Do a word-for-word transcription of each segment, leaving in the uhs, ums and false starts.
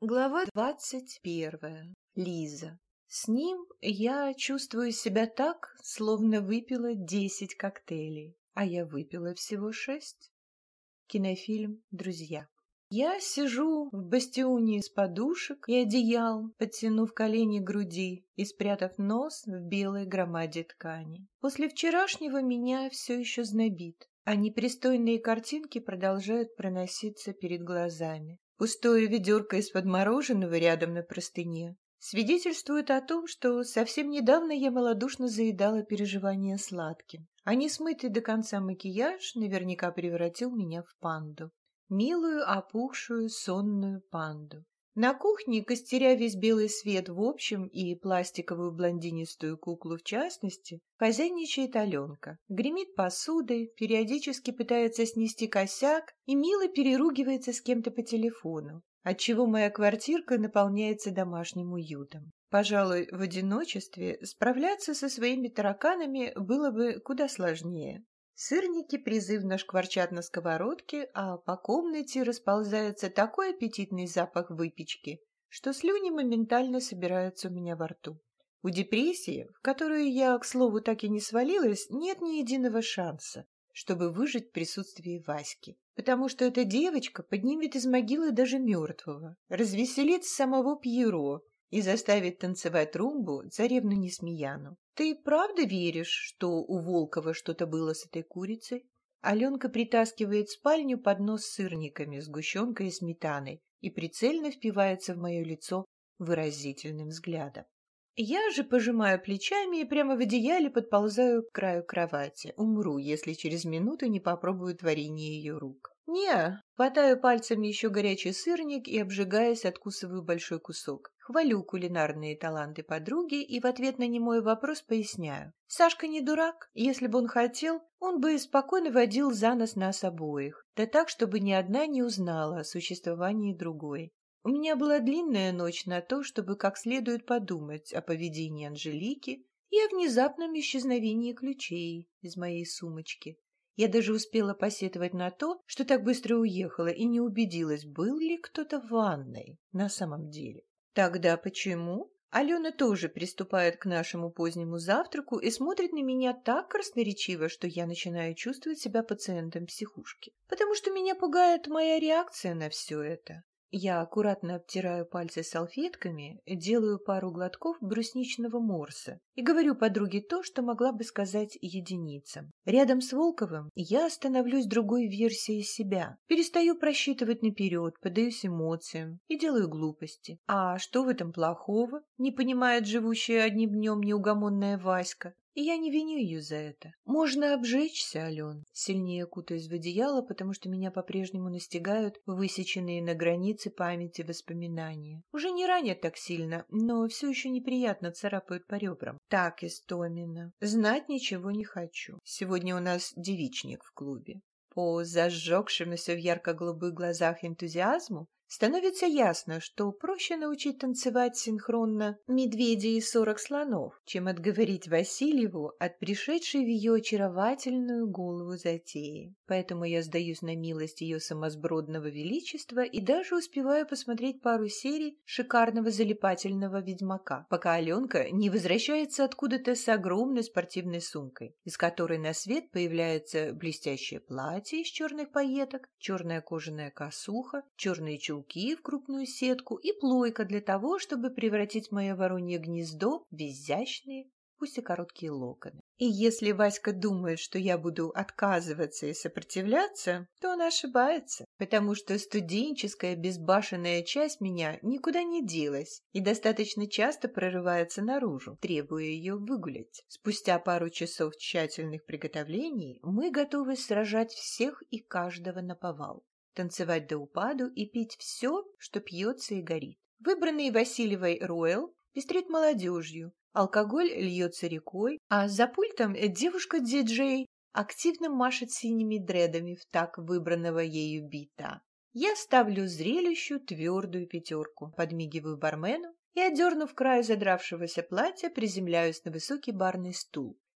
Глава двадцать первая. Лиза. С ним я чувствую себя так, словно выпила десять коктейлей, а я выпила всего шесть. Кинофильм «Друзья». Я сижу в бастионе из подушек и одеял, подтянув колени к груди и спрятав нос в белой громаде ткани. После вчерашнего меня все еще знобит, а непристойные картинки продолжают проноситься перед глазами. Пустое ведерко из-под мороженого рядом на простыне свидетельствует о том, что совсем недавно я малодушно заедала переживания сладким, а несмытый до конца макияж наверняка превратил меня в панду. Милую, опухшую, сонную панду. На кухне, костеря весь белый свет в общем и пластиковую блондинистую куклу в частности, хозяйничает Аленка. Гремит посудой, периодически пытается снести косяк и мило переругивается с кем-то по телефону, отчего моя квартирка наполняется домашним уютом. Пожалуй, в одиночестве справляться со своими тараканами было бы куда сложнее. Сырники призывно шкварчат на сковородке, а по комнате расползается такой аппетитный запах выпечки, что слюни моментально собираются у меня во рту. У депрессии, в которую я, к слову, так и не свалилась, нет ни единого шанса, чтобы выжить в присутствии Васьки, потому что эта девочка поднимет из могилы даже мертвого, развеселит самого Пьеро и заставит танцевать румбу царевну Несмеяну. «Ты правда веришь, что у Волкова что-то было с этой курицей?» Аленка притаскивает в спальню поднос с сырниками, сгущенкой и сметаной и прицельно впивается в мое лицо выразительным взглядом. Я же пожимаю плечами и прямо в одеяле подползаю к краю кровати. Умру, если через минуту не попробую творение ее рук. Не, хватаю пальцами еще горячий сырник и, обжигаясь, откусываю большой кусок. Хвалю кулинарные таланты подруги и в ответ на немой вопрос поясняю. Сашка не дурак. Если бы он хотел, он бы спокойно водил за нос нас обоих. Да так, чтобы ни одна не узнала о существовании другой. У меня была длинная ночь на то, чтобы как следует подумать о поведении Анжелики и о внезапном исчезновении ключей из моей сумочки. Я даже успела посетовать на то, что так быстро уехала и не убедилась, был ли кто-то в ванной на самом деле. Тогда почему? Алена тоже приступает к нашему позднему завтраку и смотрит на меня так красноречиво, что я начинаю чувствовать себя пациентом психушки. Потому что меня пугает моя реакция на все это. Я аккуратно обтираю пальцы салфетками, делаю пару глотков брусничного морса и говорю подруге то, что могла бы сказать единицам. Рядом с Волковым я становлюсь другой версией себя, перестаю просчитывать наперед, поддаюсь эмоциям и делаю глупости. А что в этом плохого? Не понимает живущая одним днем неугомонная Васька. И я не виню ее за это. Можно обжечься, Ален, сильнее кутаясь в одеяло, потому что меня по-прежнему настигают высеченные на границе памяти воспоминания. Уже не ранят так сильно, но все еще неприятно царапают по ребрам. Так, Истомина, знать ничего не хочу. Сегодня у нас девичник в клубе. По зажегшемуся в ярко-голубых глазах энтузиазму становится ясно, что проще научить танцевать синхронно медведя и сорок слонов, чем отговорить Васильеву от пришедшей в ее очаровательную голову затеи. Поэтому я сдаюсь на милость ее самосбродного величества и даже успеваю посмотреть пару серий шикарного залипательного ведьмака, пока Аленка не возвращается откуда-то с огромной спортивной сумкой, из которой на свет появляется блестящее платье из черных пайеток, черная кожаная косуха, черные чулки в крупную сетку и плойка для того, чтобы превратить мое воронье гнездо в изящные, пусть и короткие локоны. И если Васька думает, что я буду отказываться и сопротивляться, то он ошибается, потому что студенческая безбашенная часть меня никуда не делась и достаточно часто прорывается наружу, требуя ее выгулять. Спустя пару часов тщательных приготовлений мы готовы сражать всех и каждого наповал, танцевать до упаду и пить все, что пьется и горит. Выбранный Васильевой Роял пестрит молодежью, алкоголь льется рекой, а за пультом девушка-диджей активно машет синими дредами в так выбранного ею бита. Я ставлю зрелищу твердую пятерку, подмигиваю бармену и, одернув край задравшегося платья, приземляюсь на высокий барный стул,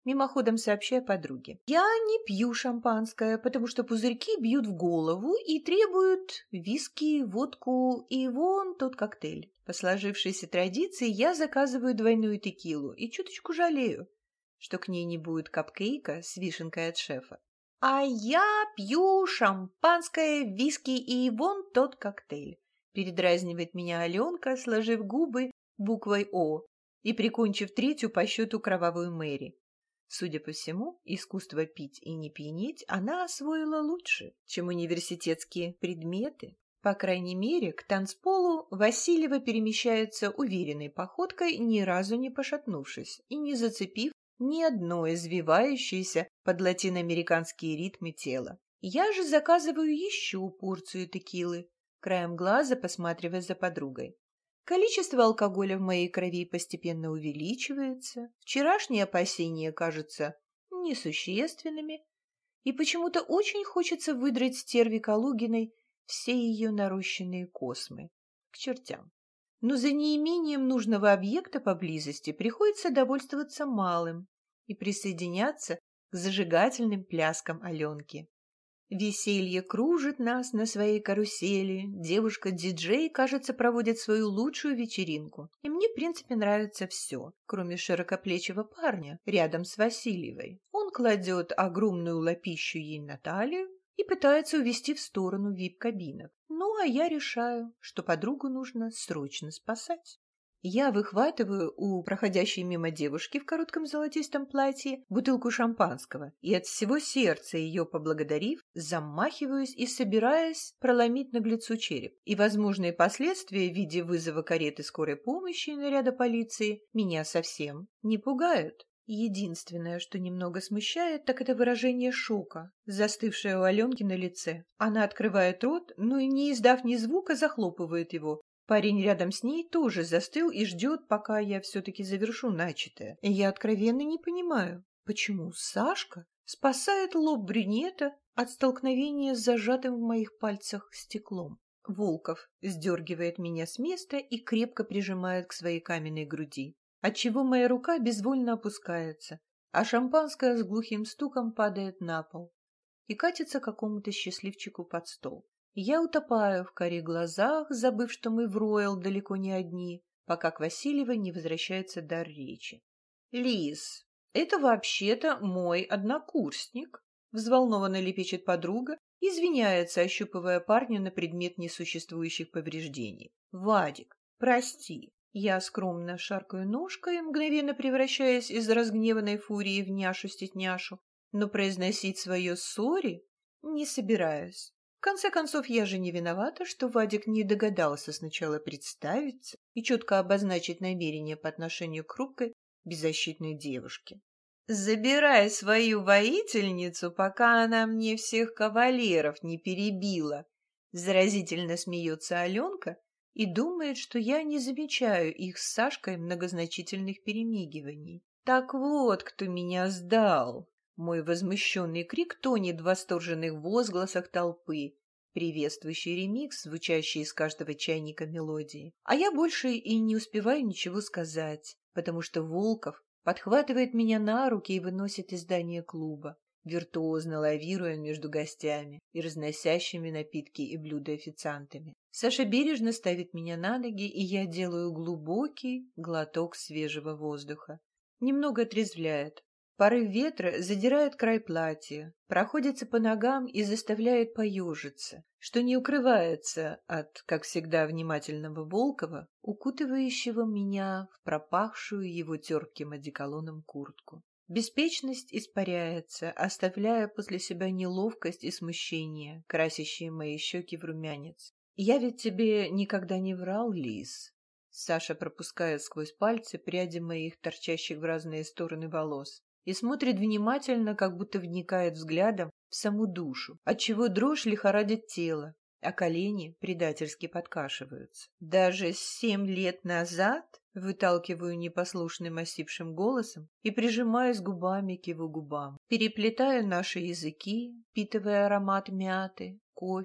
мимоходом сообщая подруге. Я не пью шампанское, потому что пузырьки бьют в голову и требуют виски, водку и вон тот коктейль. По сложившейся традиции я заказываю двойную текилу и чуточку жалею, что к ней не будет капкейка с вишенкой от шефа. А я пью шампанское, виски и вон тот коктейль. Передразнивает меня Аленка, сложив губы буквой «О» и прикончив третью по счету кровавую Мэри. Судя по всему, искусство пить и не пьянеть она освоила лучше, чем университетские предметы. По крайней мере, к танцполу Васильева перемещается уверенной походкой, ни разу не пошатнувшись и не зацепив ни одно извивающееся под латиноамериканские ритмы тела. Я же заказываю еще порцию текилы, краем глаза посматривая за подругой. Количество алкоголя в моей крови постепенно увеличивается, вчерашние опасения кажутся несущественными, и почему-то очень хочется выдрать стерве Калугиной все ее нарощенные космы. К чертям. Но за неимением нужного объекта поблизости приходится довольствоваться малым и присоединяться к зажигательным пляскам Аленки. Веселье кружит нас на своей карусели, девушка-диджей, кажется, проводит свою лучшую вечеринку. И мне, в принципе, нравится все, кроме широкоплечего парня рядом с Васильевой. Он кладет огромную лапищу ей на талию и пытается увести в сторону вип-кабинок. Ну, а я решаю, что подругу нужно срочно спасать. Я выхватываю у проходящей мимо девушки в коротком золотистом платье бутылку шампанского и от всего сердца ее поблагодарив, замахиваюсь и собираюсь проломить наглецу череп. И возможные последствия в виде вызова кареты скорой помощи и наряда полиции меня совсем не пугают. Единственное, что немного смущает, так это выражение шока, застывшее у Аленки на лице. Она открывает рот, но и не издав ни звука, захлопывает его. Парень рядом с ней тоже застыл и ждет, пока я все-таки завершу начатое. И я откровенно не понимаю, почему Сашка спасает лоб брюнета от столкновения с зажатым в моих пальцах стеклом. Волков сдергивает меня с места и крепко прижимает к своей каменной груди, отчего моя рука безвольно опускается, а шампанское с глухим стуком падает на пол и катится какому-то счастливчику под стол. Я утопаю в карих глазах, забыв, что мы в Роял далеко не одни, пока к Васильевой не возвращается дар речи. «Лиз, это вообще-то мой однокурсник», — взволнованно лепечет подруга, извиняется, ощупывая парня на предмет несуществующих повреждений. «Вадик, прости». Я скромно шаркаю ножкой, мгновенно превращаясь из разгневанной фурии в няшу-стетняшу, но произносить свое «сори» не собираюсь. В конце концов, я же не виновата, что Вадик не догадался сначала представиться и четко обозначить намерения по отношению к хрупкой, беззащитной девушке. «Забирай свою воительницу, пока она мне всех кавалеров не перебила», заразительно смеется Аленка и думает, что я не замечаю их с Сашкой многозначительных перемигиваний. «Так вот, кто меня сдал!» Мой возмущенный крик тонет в восторженных возгласах толпы, приветствующий ремикс, звучащий из каждого чайника мелодии. А я больше и не успеваю ничего сказать, потому что Волков подхватывает меня на руки и выносит из здания клуба, виртуозно лавируя между гостями и разносящими напитки и блюда официантами. Саша бережно ставит меня на ноги, и я делаю глубокий глоток свежего воздуха. Немного отрезвляет. Порыв ветра задирает край платья, проходится по ногам и заставляет поежиться, что не укрывается от, как всегда, внимательного Волкова, укутывающего меня в пропахшую его терпким одеколоном куртку. Беспечность испаряется, оставляя после себя неловкость и смущение, красящие мои щеки в румянец. «Я ведь тебе никогда не врал, Лиз». Саша пропускает сквозь пальцы пряди моих торчащих в разные стороны волос и смотрит внимательно, как будто вникает взглядом в саму душу, отчего дрожь лихорадит тело, а колени предательски подкашиваются. Даже семь лет назад выталкиваю непослушным осипшим голосом и прижимаюсь губами к его губам, переплетаю наши языки, впитывая аромат мяты, кофе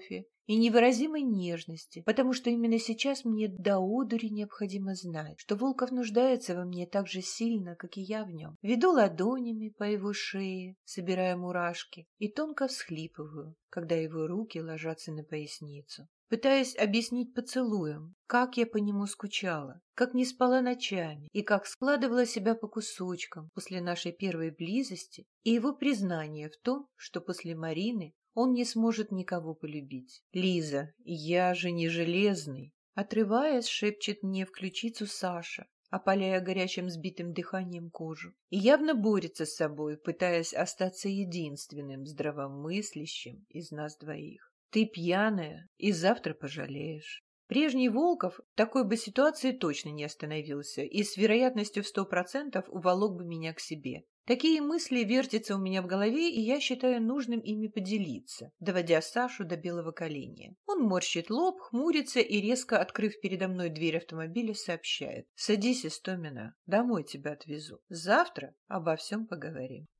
и невыразимой нежности, потому что именно сейчас мне до одури необходимо знать, что Волков нуждается во мне так же сильно, как и я в нем. Веду ладонями по его шее, собирая мурашки, и тонко всхлипываю, когда его руки ложатся на поясницу. Пытаясь объяснить поцелуем, как я по нему скучала, как не спала ночами и как складывала себя по кусочкам после нашей первой близости и его признание в том, что после Марины он не сможет никого полюбить. «Лиза, я же не железный!» Отрываясь, шепчет мне в ключицу Саша, опаляя горячим сбитым дыханием кожу. И явно борется с собой, пытаясь остаться единственным здравомыслящим из нас двоих. «Ты пьяная и завтра пожалеешь». Прежний Волков в такой бы ситуации точно не остановился и с вероятностью в сто процентов уволок бы меня к себе. Такие мысли вертятся у меня в голове, и я считаю нужным ими поделиться, доводя Сашу до белого коленя. Он морщит лоб, хмурится и, резко открыв передо мной дверь автомобиля, сообщает: «Садись, Истомина, домой тебя отвезу. Завтра обо всем поговорим».